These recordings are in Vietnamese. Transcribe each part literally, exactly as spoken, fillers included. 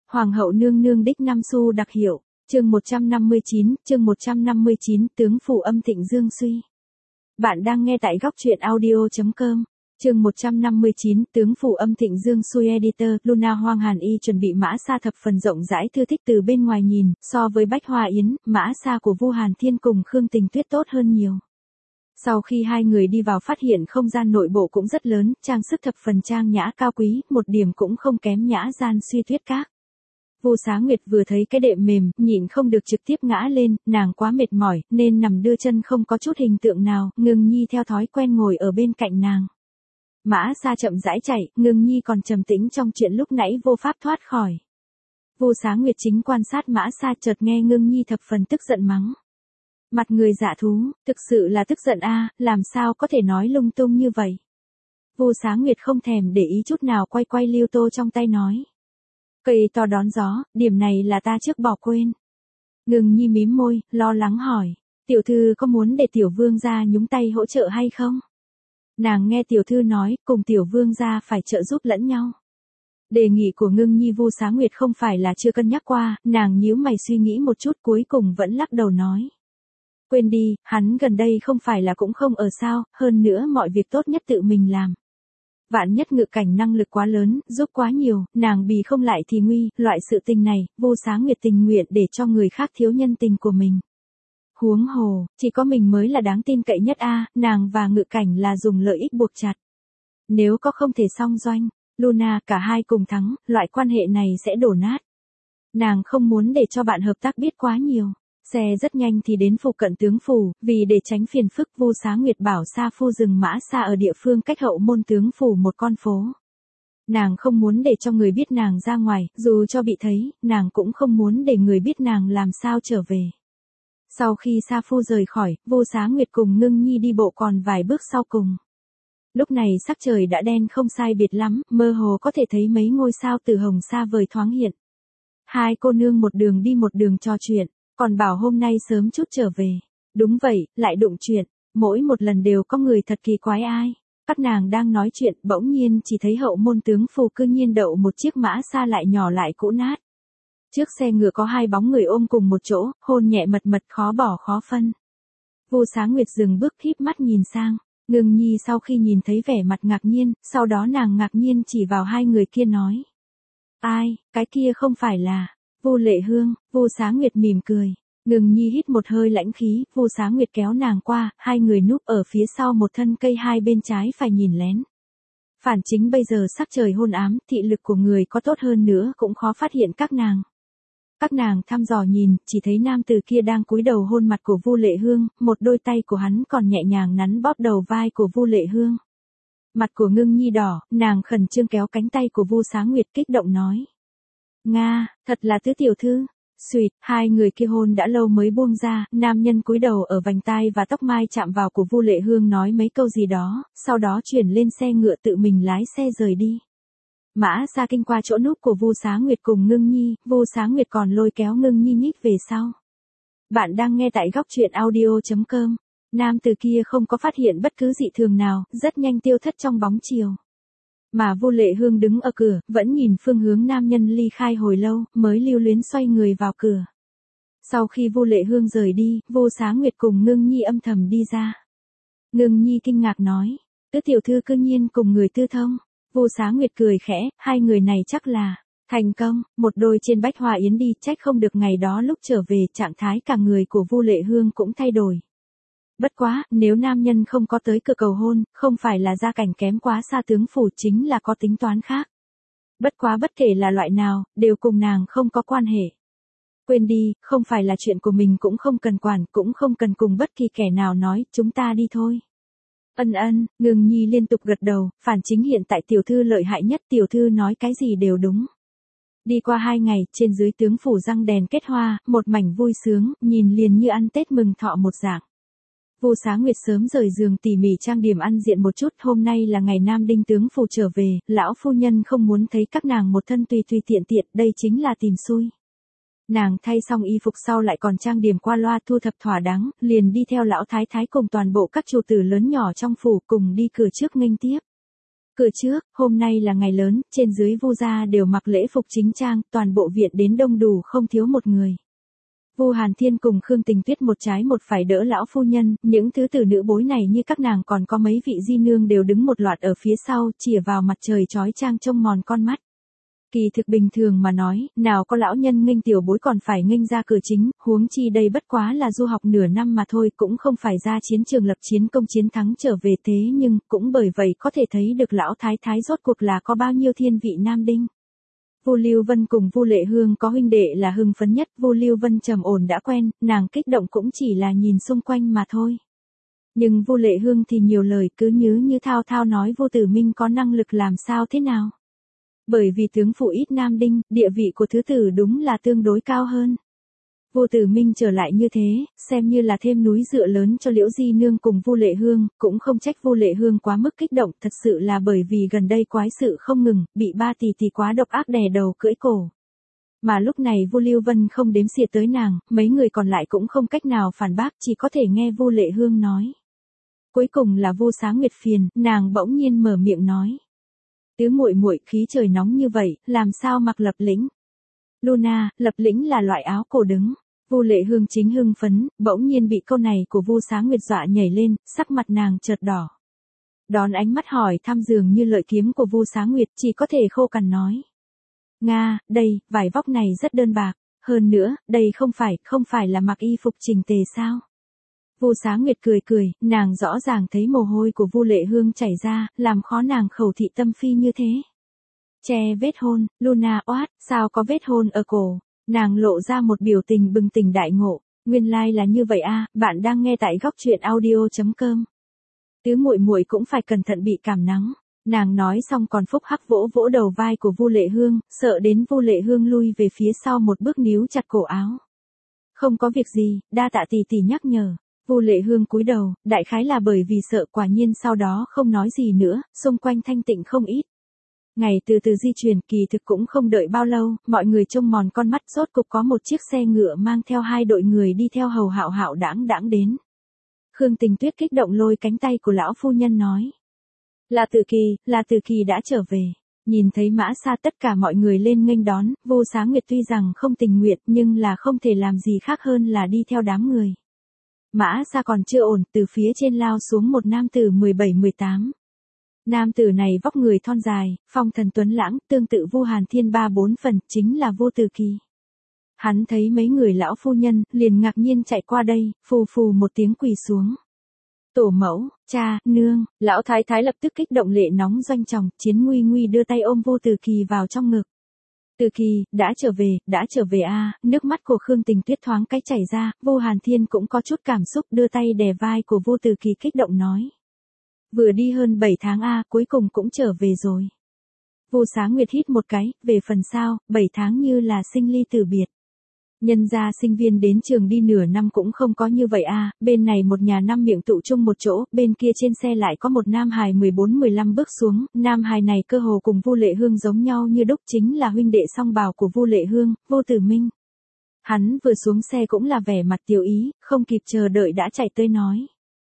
Hoàng hậu nương nương đích năm xu đặc hiệu, chương một trăm năm mươi chín, chương một trăm năm mươi chín, tướng phủ âm thịnh dương suy. Bạn đang nghe tại góc truyện audio chấm com. Chương một trăm năm mươi chín, tướng phủ âm thịnh dương xuôi editor, Luna Hoang Hàn Y chuẩn bị mã sa thập phần rộng rãi thư thích từ bên ngoài nhìn, so với Bách Hoa Yến, mã sa của Vu Hàn Thiên cùng Khương Tình Tuyết tốt hơn nhiều. Sau khi hai người đi vào phát hiện không gian nội bộ cũng rất lớn, trang sức thập phần trang nhã cao quý, một điểm cũng không kém nhã gian suy tuyết các. Vu Xá Nguyệt vừa thấy cái đệm mềm, nhịn không được trực tiếp ngã lên, nàng quá mệt mỏi, nên nằm đưa chân không có chút hình tượng nào, Ngưng Nhi theo thói quen ngồi ở bên cạnh nàng. Mã sa chậm rãi chạy, Ngưng Nhi còn trầm tĩnh trong chuyện lúc nãy vô pháp thoát khỏi. Vu Xá Nguyệt chính quan sát mã sa chợt nghe Ngưng Nhi thập phần tức giận mắng. Mặt người dạ thú, thực sự là tức giận a, làm sao có thể nói lung tung như vậy. Vu Xá Nguyệt không thèm để ý chút nào quay quay liêu tô trong tay nói. Cây to đón gió, điểm này là ta trước bỏ quên. Ngưng Nhi mím môi, lo lắng hỏi, tiểu thư có muốn để tiểu vương gia nhúng tay hỗ trợ hay không? Nàng nghe tiểu thư nói, cùng tiểu vương gia phải trợ giúp lẫn nhau. Đề nghị của Ngưng Nhi Vu Xá Nguyệt không phải là chưa cân nhắc qua, nàng nhíu mày suy nghĩ một chút cuối cùng vẫn lắc đầu nói. Quên đi, hắn gần đây không phải là cũng không ở sao, hơn nữa mọi việc tốt nhất tự mình làm. Vạn nhất ngự cảnh năng lực quá lớn, giúp quá nhiều, nàng bì không lại thì nguy, loại sự tình này, Vu Xá Nguyệt tình nguyện để cho người khác thiếu nhân tình của mình. Huống hồ, chỉ có mình mới là đáng tin cậy nhất a, nàng và ngự cảnh là dùng lợi ích buộc chặt. Nếu có không thể song doanh, Luna cả hai cùng thắng, loại quan hệ này sẽ đổ nát. Nàng không muốn để cho bạn hợp tác biết quá nhiều. Xe rất nhanh thì đến phụ cận tướng phủ, vì để tránh phiền phức Vu Xá Nguyệt bảo Sa Phu dừng mã xa ở địa phương cách hậu môn tướng phủ một con phố. Nàng không muốn để cho người biết nàng ra ngoài, dù cho bị thấy, nàng cũng không muốn để người biết nàng làm sao trở về. Sau khi Sa Phu rời khỏi, Vu Xá Nguyệt cùng Ngưng Nhi đi bộ còn vài bước sau cùng. Lúc này sắc trời đã đen không sai biệt lắm, mơ hồ có thể thấy mấy ngôi sao từ hồng xa vời thoáng hiện. Hai cô nương một đường đi một đường trò chuyện. Còn bảo hôm nay sớm chút trở về. Đúng vậy, lại đụng chuyện, mỗi một lần đều có người thật kỳ quái ai. Các nàng đang nói chuyện, bỗng nhiên chỉ thấy hậu môn tướng phủ cư nhiên đậu một chiếc mã xa lại nhỏ lại cũ nát. Trước xe ngựa có hai bóng người ôm cùng một chỗ, hôn nhẹ mật mật khó bỏ khó phân. Vu Xá Nguyệt dừng bước híp mắt nhìn sang, Ngưng Nhi sau khi nhìn thấy vẻ mặt ngạc nhiên, sau đó nàng ngạc nhiên chỉ vào hai người kia nói. Ai, cái kia không phải là... Vu Lệ Hương, Vu Xá Nguyệt mỉm cười. Ngưng Nhi hít một hơi lãnh khí, Vu Xá Nguyệt kéo nàng qua, hai người núp ở phía sau một thân cây hai bên trái phải nhìn lén. Phản chính bây giờ sắc trời hôn ám, thị lực của người có tốt hơn nữa cũng khó phát hiện các nàng. Các nàng thăm dò nhìn, chỉ thấy nam tử kia đang cúi đầu hôn mặt của Vu Lệ Hương, một đôi tay của hắn còn nhẹ nhàng nắn bóp đầu vai của Vu Lệ Hương. Mặt của Ngưng Nhi đỏ, nàng khẩn trương kéo cánh tay của Vu Xá Nguyệt kích động nói. Nga, thật là tứ tiểu thư. Xuyệt, hai người kia hôn đã lâu mới buông ra, nam nhân cúi đầu ở vành tai và tóc mai chạm vào của Vu Lệ Hương nói mấy câu gì đó, sau đó chuyển lên xe ngựa tự mình lái xe rời đi. Mã Sa kinh qua chỗ núp của Vu Xá Nguyệt cùng Ngưng Nhi, Vu Xá Nguyệt còn lôi kéo Ngưng Nhi nhích về sau. Bạn đang nghe tại góc truyện audio chấm com. Nam từ kia không có phát hiện bất cứ dị thường nào, rất nhanh tiêu thất trong bóng chiều. Mà Vu Lệ Hương đứng ở cửa, vẫn nhìn phương hướng nam nhân ly khai hồi lâu, mới lưu luyến xoay người vào cửa. Sau khi Vu Lệ Hương rời đi, Vu Xá Nguyệt cùng Ngưng Nhi âm thầm đi ra. Ngưng Nhi kinh ngạc nói, tứ tiểu thư cư nhiên cùng người tư thông. Vu Xá Nguyệt cười khẽ, hai người này chắc là thành công, một đôi trên Bách Hoa Yến đi, trách không được ngày đó lúc trở về trạng thái cả người của Vu Lệ Hương cũng thay đổi. Bất quá, nếu nam nhân không có tới cửa cầu hôn, không phải là gia cảnh kém quá xa tướng phủ chính là có tính toán khác. Bất quá bất kể là loại nào, đều cùng nàng không có quan hệ. Quên đi, không phải là chuyện của mình cũng không cần quản, cũng không cần cùng bất kỳ kẻ nào nói, chúng ta đi thôi. Ân ân, Ngưng Nhi liên tục gật đầu, phản chính hiện tại tiểu thư lợi hại nhất, tiểu thư nói cái gì đều đúng. Đi qua hai ngày, trên dưới tướng phủ răng đèn kết hoa, một mảnh vui sướng, nhìn liền như ăn Tết mừng thọ một dạng. Vu Xá Nguyệt sớm rời giường tỉ mỉ trang điểm ăn diện một chút, hôm nay là ngày nam đinh tướng phủ trở về, lão phu nhân không muốn thấy các nàng một thân tùy tùy tiện tiện, đây chính là tìm xui. Nàng thay xong y phục sau lại còn trang điểm qua loa thu thập thỏa đáng, liền đi theo lão thái thái cùng toàn bộ các chủ tử lớn nhỏ trong phủ cùng đi cửa trước nghênh tiếp. Cửa trước, hôm nay là ngày lớn, trên dưới Vu gia đều mặc lễ phục chính trang, toàn bộ viện đến đông đủ không thiếu một người. Vu Hàn Thiên cùng Khương Tình Tuyết một trái một phải đỡ lão phu nhân, những thứ tử nữ bối này như các nàng còn có mấy vị di nương đều đứng một loạt ở phía sau, chìa vào mặt trời chói chang trông mòn con mắt. Kỳ thực bình thường mà nói, nào có lão nhân nghênh tiểu bối còn phải nghênh ra cửa chính, huống chi đây bất quá là du học nửa năm mà thôi, cũng không phải ra chiến trường lập chiến công chiến thắng trở về, thế nhưng cũng bởi vậy có thể thấy được lão thái thái rốt cuộc là có bao nhiêu thiên vị nam đinh. Vu Lưu Vân cùng Vu Lệ Hương có huynh đệ là hưng phấn nhất, Vu Lưu Vân trầm ổn đã quen, nàng kích động cũng chỉ là nhìn xung quanh mà thôi. Nhưng Vu Lệ Hương thì nhiều lời, cứ nhứ như thao thao nói Vu Tử Minh có năng lực làm sao thế nào. Bởi vì tướng phụ ít nam đinh, địa vị của thứ tử đúng là tương đối cao hơn. Vu Tử Minh trở lại như thế, xem như là thêm núi dựa lớn cho Liễu Di Nương cùng Vu Lệ Hương, cũng không trách Vu Lệ Hương quá mức kích động, thật sự là bởi vì gần đây quái sự không ngừng, bị ba tỷ tỷ quá độc ác đè đầu cưỡi cổ. Mà lúc này Vu Lưu Vân không đếm xỉa tới nàng, mấy người còn lại cũng không cách nào phản bác, chỉ có thể nghe Vu Lệ Hương nói. Cuối cùng là Vu Xá Nguyệt phiền, nàng bỗng nhiên mở miệng nói. Tứ muội muội, khí trời nóng như vậy, làm sao mặc lập lĩnh? Luna, lập lĩnh là loại áo cổ đứng. Vu Lệ Hương chính hưng phấn, bỗng nhiên bị câu này của Vu Xá Nguyệt dọa nhảy lên, sắc mặt nàng chợt đỏ. Đón ánh mắt hỏi thăm dường như lợi kiếm của Vu Xá Nguyệt, chỉ có thể khô cằn nói. Nga, đây, vải vóc này rất đơn bạc, hơn nữa, đây không phải, không phải là mặc y phục chỉnh tề sao? Vu Xá Nguyệt cười cười, nàng rõ ràng thấy mồ hôi của Vu Lệ Hương chảy ra, làm khó nàng khẩu thị tâm phi như thế. Che vết hôn, Luna oát, sao có vết hôn ở cổ? Nàng lộ ra một biểu tình bừng tỉnh đại ngộ, nguyên lai like là như vậy a, à, bạn đang nghe tại góc truyện audio chấm com. Tứ muội muội cũng phải cẩn thận bị cảm nắng. Nàng nói xong còn phúc hắc vỗ vỗ đầu vai của Vu Lệ Hương, sợ đến Vu Lệ Hương lui về phía sau một bước níu chặt cổ áo. Không có việc gì, đa tạ tỷ tỷ nhắc nhở. Vu Lệ Hương cúi đầu, đại khái là bởi vì sợ, quả nhiên sau đó không nói gì nữa, xung quanh thanh tịnh không ít. Ngày từ từ di chuyển, kỳ thực cũng không đợi bao lâu, mọi người trông mòn con mắt, rốt cục có một chiếc xe ngựa mang theo hai đội người đi theo hầu hạo hạo đãng đãng đến. Khương Tình Tuyết kích động lôi cánh tay của lão phu nhân nói. Là Từ Kỳ, là Từ Kỳ đã trở về. Nhìn thấy Mã Sa tất cả mọi người lên nghênh đón, Vu Xá Nguyệt tuy rằng không tình nguyện nhưng là không thể làm gì khác hơn là đi theo đám người. Mã Sa còn chưa ổn, từ phía trên lao xuống một nam tử mười bảy mười tám. Nam tử này vóc người thon dài, phong thần tuấn lãng, tương tự Vu Hàn Thiên ba bốn phần, chính là Vu Từ Kỳ. Hắn thấy mấy người lão phu nhân, liền ngạc nhiên chạy qua đây, phù phù một tiếng quỳ xuống. Tổ mẫu, cha, nương, lão thái thái lập tức kích động lệ nóng doanh tròng, Chiến Nguy Nguy đưa tay ôm Vu Từ Kỳ vào trong ngực. Từ Kỳ, đã trở về, đã trở về a, à, nước mắt của Khương Tình Tuyết thoáng cái chảy ra, Vu Hàn Thiên cũng có chút cảm xúc, đưa tay đè vai của Vu Từ Kỳ kích động nói. Vừa đi hơn bảy tháng a, à, cuối cùng cũng trở về rồi. Vu Xá Nguyệt hít một cái, về phần sao, bảy tháng như là sinh ly tử biệt. Nhân gia sinh viên đến trường đi nửa năm cũng không có như vậy a, à, bên này một nhà năm miệng tụ chung một chỗ, bên kia trên xe lại có một nam hài mười bốn mười lăm bước xuống, nam hài này cơ hồ cùng Vu Lệ Hương giống nhau như đúc, chính là huynh đệ song bào của Vu Lệ Hương, Vu Tử Minh. Hắn vừa xuống xe cũng là vẻ mặt tiểu ý, không kịp chờ đợi đã chạy tới nói.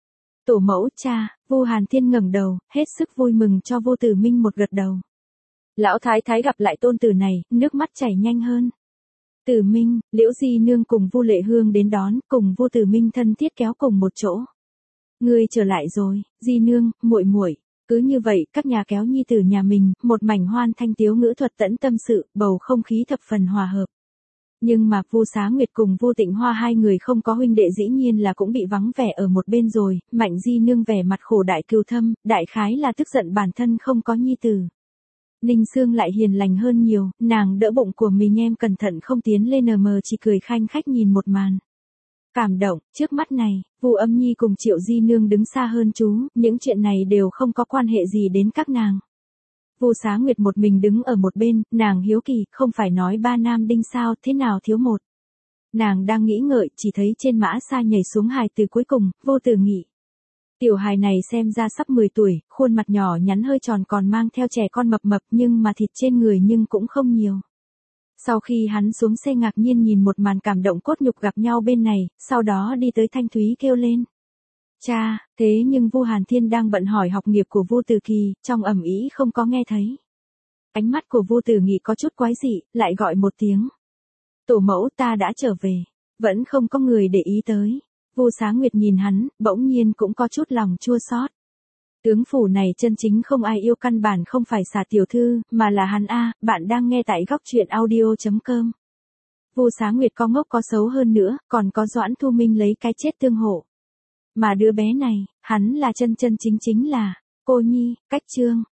Tổ mẫu, cha, Vu Hàn Thiên ngẩng đầu, hết sức vui mừng cho Vu Tử Minh một gật đầu. Lão thái thái gặp lại tôn tử này, nước mắt chảy nhanh hơn. Tử Minh, Liễu Di Nương cùng Vu Lệ Hương đến đón, cùng Vu Tử Minh thân thiết kéo cùng một chỗ. Ngươi trở lại rồi, Di Nương, muội muội. Cứ như vậy, các nhà kéo nhi tử nhà mình, một mảnh hoan thanh tiếu ngữ thuật tẫn tâm sự, bầu không khí thập phần hòa hợp. Nhưng mà Vu Xá Nguyệt cùng Vu Tịnh Hoa hai người không có huynh đệ dĩ nhiên là cũng bị vắng vẻ ở một bên rồi, Mạnh Di Nương vẻ mặt khổ đại cừu thâm, đại khái là tức giận bản thân không có nhi tử. Ninh Sương lại hiền lành hơn nhiều, nàng đỡ bụng của mình em cẩn thận không tiến lên mờ chỉ cười khanh khách nhìn một màn. Cảm động, trước mắt này, Vu Âm Nhi cùng Triệu Di Nương đứng xa hơn chú, những chuyện này đều không có quan hệ gì đến các nàng. Vu Xá Nguyệt một mình đứng ở một bên, nàng hiếu kỳ, không phải nói ba nam đinh sao, thế nào thiếu một. Nàng đang nghĩ ngợi, chỉ thấy trên Mã Sa nhảy xuống hài từ cuối cùng, Vô Tử Nghị. Tiểu hài này xem ra sắp mười tuổi, khuôn mặt nhỏ nhắn hơi tròn còn mang theo trẻ con mập mập nhưng mà thịt trên người nhưng cũng không nhiều. Sau khi hắn xuống xe ngạc nhiên nhìn một màn cảm động cốt nhục gặp nhau bên này, sau đó đi tới Thanh Thúy kêu lên. Cha, thế nhưng Vu Hàn Thiên đang bận hỏi học nghiệp của Vu Tử Kỳ, trong ầm ĩ không có nghe thấy. Ánh mắt của Vu Tử Nghị có chút quái dị, lại gọi một tiếng. Tổ mẫu, ta đã trở về. Vẫn không có người để ý tới. Vu Xá Nguyệt nhìn hắn, bỗng nhiên cũng có chút lòng chua xót. Tướng phủ này chân chính không ai yêu, căn bản không phải xà tiểu thư, mà là hắn a. Bạn đang nghe tại góc truyện audio chấm com. Vu Xá Nguyệt có ngốc có xấu hơn nữa, còn có Doãn Thu Minh lấy cái chết tương hộ. Mà đứa bé này, hắn là chân chân chính chính là cô nhi. Cách chương